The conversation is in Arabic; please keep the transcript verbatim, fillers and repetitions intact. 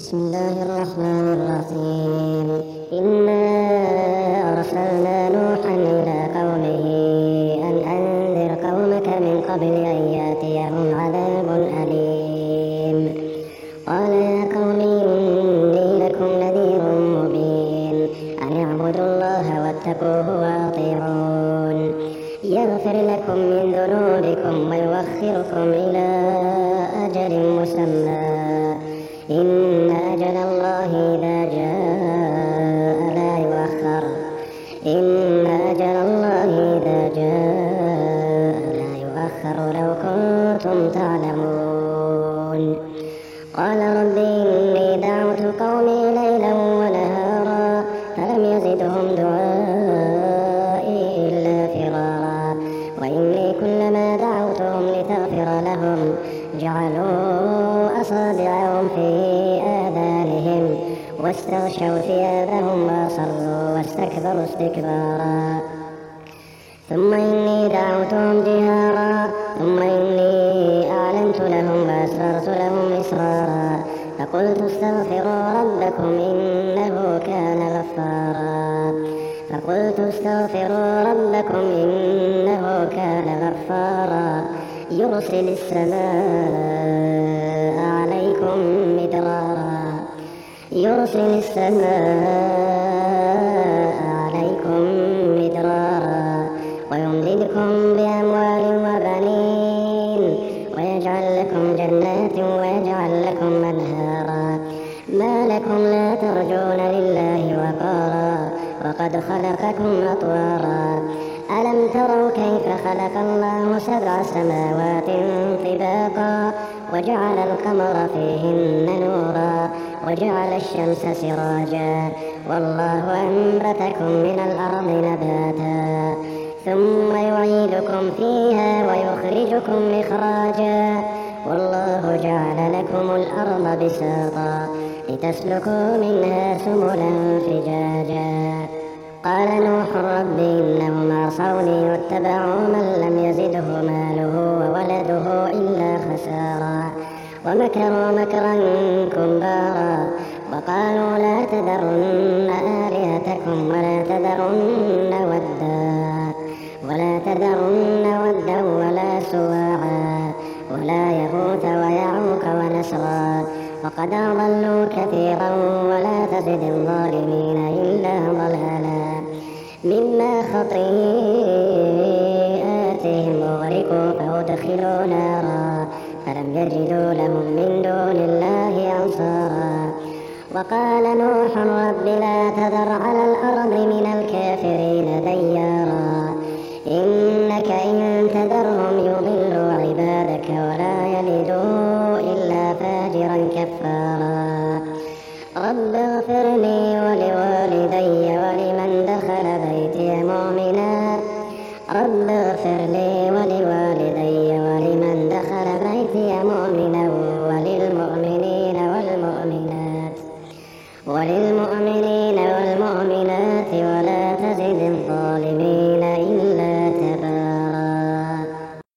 بسم الله الرحمن الرحيم. إنا أرسلنا نوحا إلى قومه أن أنذر قومك من قبل أن يأتيهم عذاب أليم. قال يا قوم إني لكم نذير مبين أن اعبدوا الله واتقوه وأطيعون يغفر لكم من ذنوبكم ويؤخركم إلى أجل مسمى إن أجل الله إذا جاء لا يؤخر إن أجل الله إذا جاء لا يؤخر لو كنتم تعلمون. قال رب إني دعوت قومي ليلا ونهارا فلم يزدهم دعائي إلا فرارا وإني كلما دعوتهم لتغفر لهم جعلوا أصابعهم في آذانهم واستغشوا ثيابهم وأصروا واستكبروا استكبارا ثم إني دعوتهم جهارا ثم إني أعلنت لهم وأسررت لهم إسرارا فقلت استغفروا ربكم إنه كان غفارا فقلت استغفروا ربكم إنه كان غفارا يرسل السماء عليكم مدرارا يرسل السماء عليكم مدرارا ويمددكم بأموال وبنين ويجعل لكم جنات ويجعل لكم أنهارا ما لكم لا ترجون لله وقارا وقد خلقكم أطوارا ألم تروا كيف خلق الله سبع سماوات طباقا وجعل القمر فيهن نورا وجعل الشمس سراجا والله أنبتكم من الأرض نباتا ثم يعيدكم فيها ويخرجكم إخراجا والله جعل لكم الأرض بساطا لتسلكوا منها سبلا فجاجا. قال نوح رب إنهم عصوني واتبعوا من لم يزده ماله وولده إلا خسارا ومكروا مكرا كبارا وقالوا لا تذرن آلهتكم ولا تذرن ودا ولا تذرن ودا ولا سواعا ولا يغوث ويعوق ونسرا وقد أضلوا كثيرا ولا تزد الظالمين إلا ضلالا مما خطيئاتهم أغرقوا فأدخلوا نارا فلم يجدوا لهم من دون الله أنصارا. وقال نوح رب لا تذر على الأرض من الكافرين ديارا إنك إن تذرهم يضلوا عبادك ولا يلدوا إلا فاجرا كفارا. رب اغفر لي ولوالدي ولمن دخل بيتي مؤمنا رب اغفر لي ولمن